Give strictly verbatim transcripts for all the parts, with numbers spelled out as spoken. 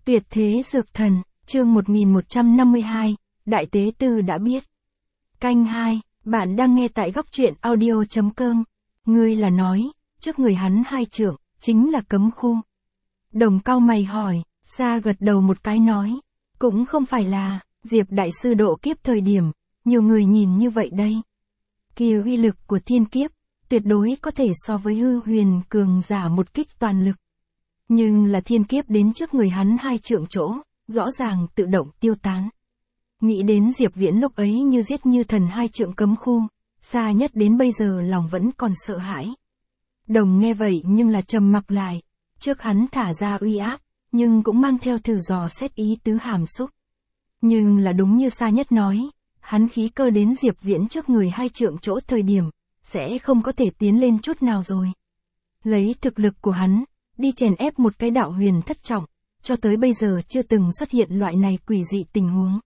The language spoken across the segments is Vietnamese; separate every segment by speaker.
Speaker 1: Tuyệt thế dược thần, chương một nghìn một trăm năm mươi hai, Đại Tế Tư đã biết. Canh hai, bạn đang nghe tại góc truyện audio chấm com. Ngươi là nói, trước người hắn hai trượng, chính là cấm khu. Đồng cau mày hỏi, Sa gật đầu một cái nói, cũng không phải là, Diệp Đại Sư độ kiếp thời điểm, nhiều người nhìn như vậy đây. Kia uy lực của thiên kiếp, tuyệt đối có thể so với hư huyền cường giả một kích toàn lực. Nhưng là thiên kiếp đến trước người hắn hai trượng chỗ, rõ ràng tự động tiêu tán. Nghĩ đến Diệp Viễn lúc ấy như giết như thần hai trượng cấm khu, Sa nhất đến bây giờ lòng vẫn còn sợ hãi. Đồng nghe vậy nhưng là trầm mặc lại, trước hắn thả ra uy áp, nhưng cũng mang theo thử dò xét ý tứ hàm xúc. Nhưng là đúng như Sa nhất nói, hắn khí cơ đến Diệp Viễn trước người hai trượng chỗ thời điểm, sẽ không có thể tiến lên chút nào rồi. Lấy thực lực của hắn, đi chèn ép một cái đạo huyền thất trọng, cho tới bây giờ chưa từng xuất hiện loại này quỷ dị tình huống.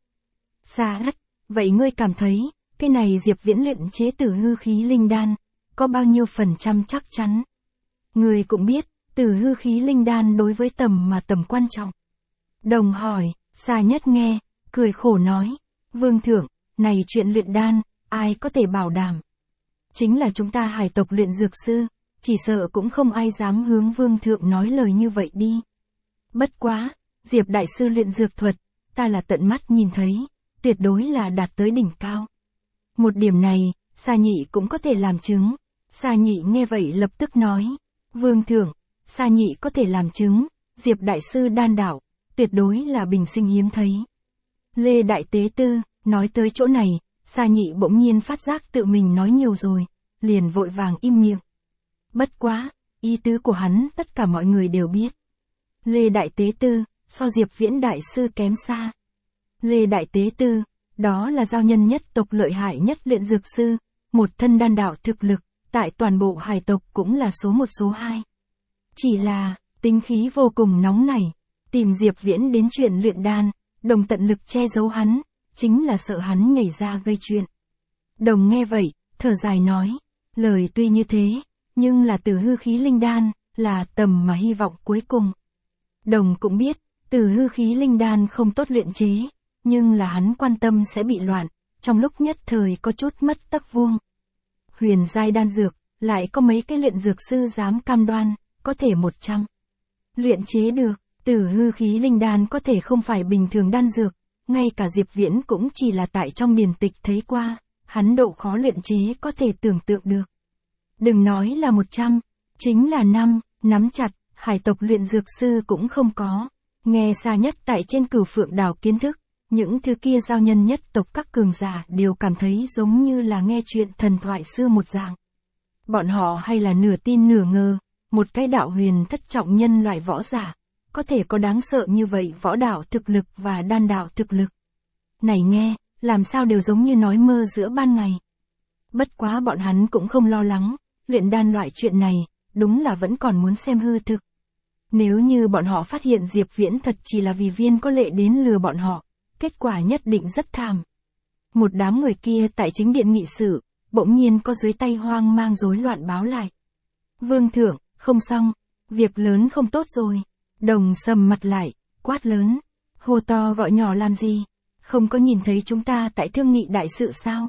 Speaker 1: Sa ất, vậy ngươi cảm thấy, cái này Diệp Viễn luyện chế tử hư khí linh đan, có bao nhiêu phần trăm chắc chắn? Ngươi cũng biết, tử hư khí linh đan đối với tầm mà tầm quan trọng. Đồng hỏi, Sa nhất nghe, cười khổ nói, Vương thượng, này chuyện luyện đan, ai có thể bảo đảm? Chính là chúng ta hải tộc luyện dược sư, chỉ sợ cũng không ai dám hướng Vương thượng nói lời như vậy đi. Bất quá, Diệp Đại Sư luyện dược thuật, ta là tận mắt nhìn thấy, tuyệt đối là đạt tới đỉnh cao. Một điểm này, Sa Nhị cũng có thể làm chứng. Sa Nhị nghe vậy lập tức nói, Vương thượng, Sa Nhị có thể làm chứng, Diệp Đại Sư đan đạo, tuyệt đối là bình sinh hiếm thấy. Lê Đại Tế Tư, nói tới chỗ này, Sa Nhị bỗng nhiên phát giác tự mình nói nhiều rồi, liền vội vàng im miệng. Bất quá, ý tứ của hắn tất cả mọi người đều biết. Lê Đại Tế Tư, so Diệp Viễn Đại Sư kém xa. Lê Đại Tế Tư, đó là giao nhân nhất tộc lợi hại nhất luyện dược sư, một thân đan đạo thực lực, tại toàn bộ hải tộc cũng là số một số hai. Chỉ là, tính khí vô cùng nóng nảy, tìm Diệp Viễn đến chuyện luyện đan, đồng tận lực che giấu hắn, chính là sợ hắn nhảy ra gây chuyện. Đồng nghe vậy, thở dài nói, lời tuy như thế, nhưng là tử hư khí linh đan, là tầm mà hy vọng cuối cùng. Đồng cũng biết, tử hư khí linh đan không tốt luyện chế, nhưng là hắn quan tâm sẽ bị loạn, trong lúc nhất thời có chút mất tắc vuông. Huyền giai đan dược, lại có mấy cái luyện dược sư dám cam đoan, có thể một trăm. Luyện chế được, tử hư khí linh đan có thể không phải bình thường đan dược, ngay cả Diệp Viễn cũng chỉ là tại trong điển tịch thấy qua, hắn độ khó luyện chế có thể tưởng tượng được. Đừng nói là một trăm, chính là năm, nắm chặt, hải tộc luyện dược sư cũng không có. Nghe Sa nhất tại trên Cửu Phượng đảo kiến thức, những thứ kia giao nhân nhất tộc các cường giả đều cảm thấy giống như là nghe chuyện thần thoại xưa một dạng. Bọn họ hay là nửa tin nửa ngờ, một cái đạo huyền thất trọng nhân loại võ giả, có thể có đáng sợ như vậy võ đạo thực lực và đan đạo thực lực. Này nghe, làm sao đều giống như nói mơ giữa ban ngày. Bất quá bọn hắn cũng không lo lắng, luyện đan loại chuyện này, đúng là vẫn còn muốn xem hư thực. Nếu như bọn họ phát hiện Diệp Viễn thật chỉ là vì viên có lệ đến lừa bọn họ, kết quả nhất định rất thảm. Một đám người kia tại chính điện nghị sự, bỗng nhiên có dưới tay hoang mang rối loạn báo lại. Vương thượng, không xong, việc lớn không tốt rồi. Đồng sầm mặt lại, quát lớn, hô to gọi nhỏ làm gì, không có nhìn thấy chúng ta tại thương nghị đại sự sao?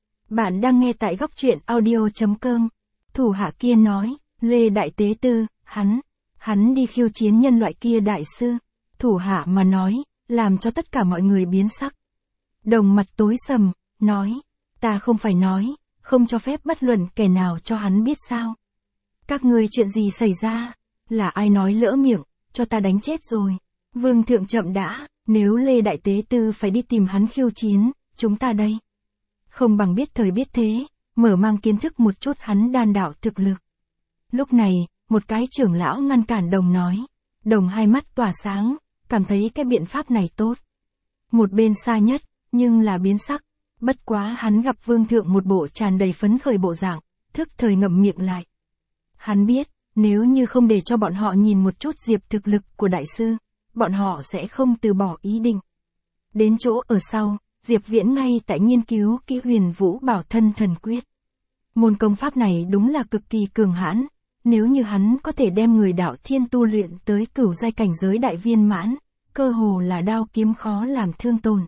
Speaker 1: Bạn đang nghe tại góc truyện audio chấm com. Thủ hạ kia nói, Lê Đại Tế Tư, hắn, hắn đi khiêu chiến nhân loại kia đại sư. Thủ hạ mà nói, làm cho tất cả mọi người biến sắc. Đồng mặt tối sầm, nói, ta không phải nói, không cho phép bất luận kẻ nào cho hắn biết sao. Các ngươi chuyện gì xảy ra, là ai nói lỡ miệng, cho ta đánh chết rồi. Vương thượng chậm đã, nếu Lê Đại Tế Tư phải đi tìm hắn khiêu chiến, chúng ta đây. Không bằng biết thời biết thế, mở mang kiến thức một chút hắn đan đạo thực lực. Lúc này, một cái trưởng lão ngăn cản Đồng nói. Đồng hai mắt tỏa sáng, cảm thấy cái biện pháp này tốt. Một bên Sa nhất, nhưng là biến sắc. Bất quá hắn gặp Vương thượng một bộ tràn đầy phấn khởi bộ dạng, thức thời ngậm miệng lại. Hắn biết, nếu như không để cho bọn họ nhìn một chút Diệp thực lực của đại sư, bọn họ sẽ không từ bỏ ý định. Đến chỗ ở sau, Diệp Viễn ngay tại nghiên cứu kỹ Huyền Vũ Bảo Thân Thần Quyết. Môn công pháp này đúng là cực kỳ cường hãn, nếu như hắn có thể đem người đạo thiên tu luyện tới cửu giai cảnh giới đại viên mãn, cơ hồ là đao kiếm khó làm thương tổn.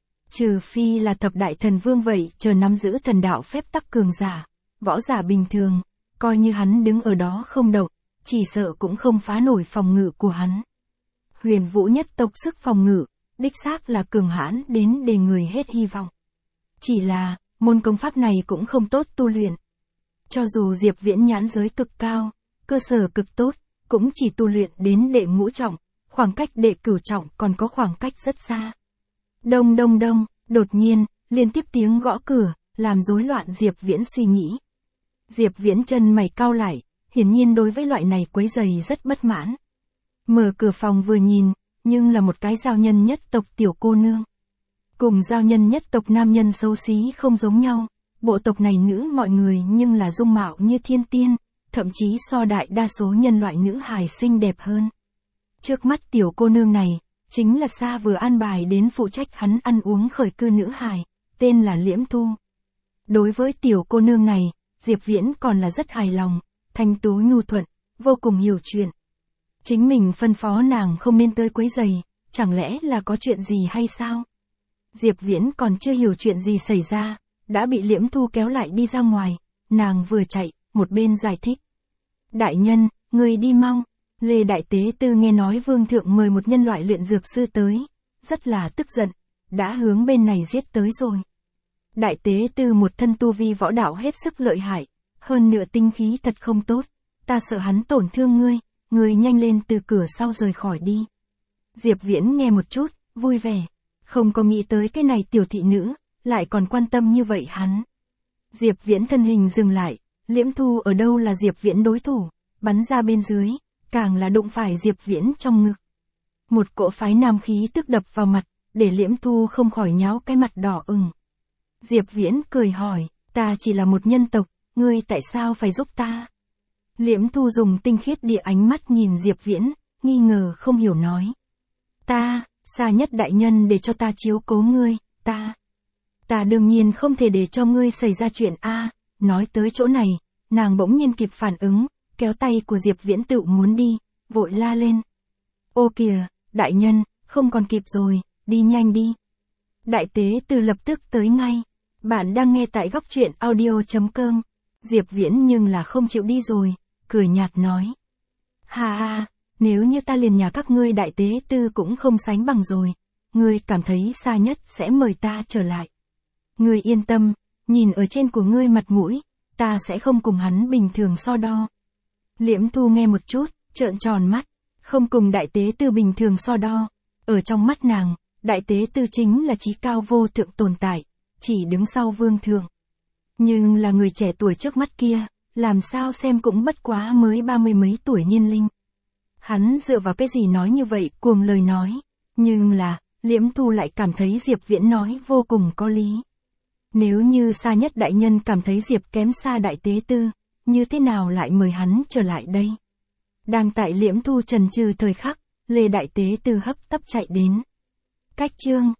Speaker 1: Trừ phi là thập đại thần vương vậy chờ nắm giữ thần đạo phép tắc cường giả, võ giả bình thường, coi như hắn đứng ở đó không động, chỉ sợ cũng không phá nổi phòng ngự của hắn. Huyền Vũ nhất tộc sức phòng ngự, đích xác là cường hãn đến để người hết hy vọng. Chỉ là, môn công pháp này cũng không tốt tu luyện. Cho dù Diệp Viễn nhãn giới cực cao, cơ sở cực tốt, cũng chỉ tu luyện đến đệ ngũ trọng, khoảng cách đệ cửu trọng còn có khoảng cách rất xa. Đông đông đông, đột nhiên, liên tiếp tiếng gõ cửa, làm rối loạn Diệp Viễn suy nghĩ. Diệp Viễn chân mày cau lại, hiển nhiên đối với loại này quấy rầy rất bất mãn. Mở cửa phòng vừa nhìn, nhưng là một cái giao nhân nhất tộc tiểu cô nương. Cùng giao nhân nhất tộc nam nhân xấu xí không giống nhau, bộ tộc này nữ mọi người nhưng là dung mạo như thiên tiên, thậm chí so đại đa số nhân loại nữ hài xinh đẹp hơn. Trước mắt tiểu cô nương này, chính là Sa vừa an bài đến phụ trách hắn ăn uống khởi cư nữ hài, tên là Liễm Thu. Đối với tiểu cô nương này, Diệp Viễn còn là rất hài lòng, thanh tú nhu thuận, vô cùng hiểu chuyện. Chính mình phân phó nàng không nên tới quấy rầy, chẳng lẽ là có chuyện gì hay sao? Diệp Viễn còn chưa hiểu chuyện gì xảy ra, đã bị Liễm Thu kéo lại đi ra ngoài, nàng vừa chạy, một bên giải thích. Đại nhân, người đi mau. Lê Đại Tế Tư nghe nói vương thượng mời một nhân loại luyện dược sư tới, rất là tức giận, đã hướng bên này giết tới rồi. Đại Tế Tư một thân tu vi võ đạo hết sức lợi hại, hơn nữa tinh khí thật không tốt, ta sợ hắn tổn thương ngươi, ngươi nhanh lên từ cửa sau rời khỏi đi. Diệp Viễn nghe một chút, vui vẻ, không có nghĩ tới cái này tiểu thị nữ, lại còn quan tâm như vậy hắn. Diệp Viễn thân hình dừng lại, Liễm Thu ở đâu là Diệp Viễn đối thủ, bắn ra bên dưới, càng là đụng phải Diệp Viễn trong ngực. Một cỗ phái nam khí tức đập vào mặt, để Liễm Thu không khỏi nháo cái mặt đỏ ửng. Diệp Viễn cười hỏi, ta chỉ là một nhân tộc, ngươi tại sao phải giúp ta? Liễm Thu dùng tinh khiết địa ánh mắt nhìn Diệp Viễn, nghi ngờ không hiểu nói. Ta, Sa Nhất đại nhân để cho ta chiếu cố ngươi, ta. Ta đương nhiên không thể để cho ngươi xảy ra chuyện a. Nói tới chỗ này, nàng bỗng nhiên kịp phản ứng, kéo tay của Diệp Viễn tự muốn đi, vội la lên. Ô kìa, đại nhân, không còn kịp rồi, đi nhanh đi. Đại Tế Tư lập tức tới ngay. Bạn đang nghe tại góc truyện audio chấm com. Diệp Viễn nhưng là không chịu đi rồi, cười nhạt nói. Ha ha, nếu như ta liền nhà các ngươi Đại Tế Tư cũng không sánh bằng rồi, ngươi cảm thấy Sa Nhất sẽ mời ta trở lại. Ngươi yên tâm, nhìn ở trên của ngươi mặt mũi, ta sẽ không cùng hắn bình thường so đo. Liễm Thu nghe một chút, trợn tròn mắt, không cùng Đại Tế Tư bình thường so đo. Ở trong mắt nàng, Đại Tế Tư chính là chí cao vô thượng tồn tại, chỉ đứng sau vương thượng. Nhưng là người trẻ tuổi trước mắt kia, làm sao xem cũng bất quá mới ba mươi mấy tuổi niên linh. Hắn dựa vào cái gì nói như vậy, cuồng lời nói. Nhưng là, Liễm Thu lại cảm thấy Diệp Viễn nói vô cùng có lý. Nếu như Sa Nhất đại nhân cảm thấy Diệp kém xa Đại Tế Tư, như thế nào lại mời hắn trở lại đây? Đang tại Liễm Thu trần trừ thời khắc, Lê Đại Tế Tư hấp tấp chạy đến. Cách chương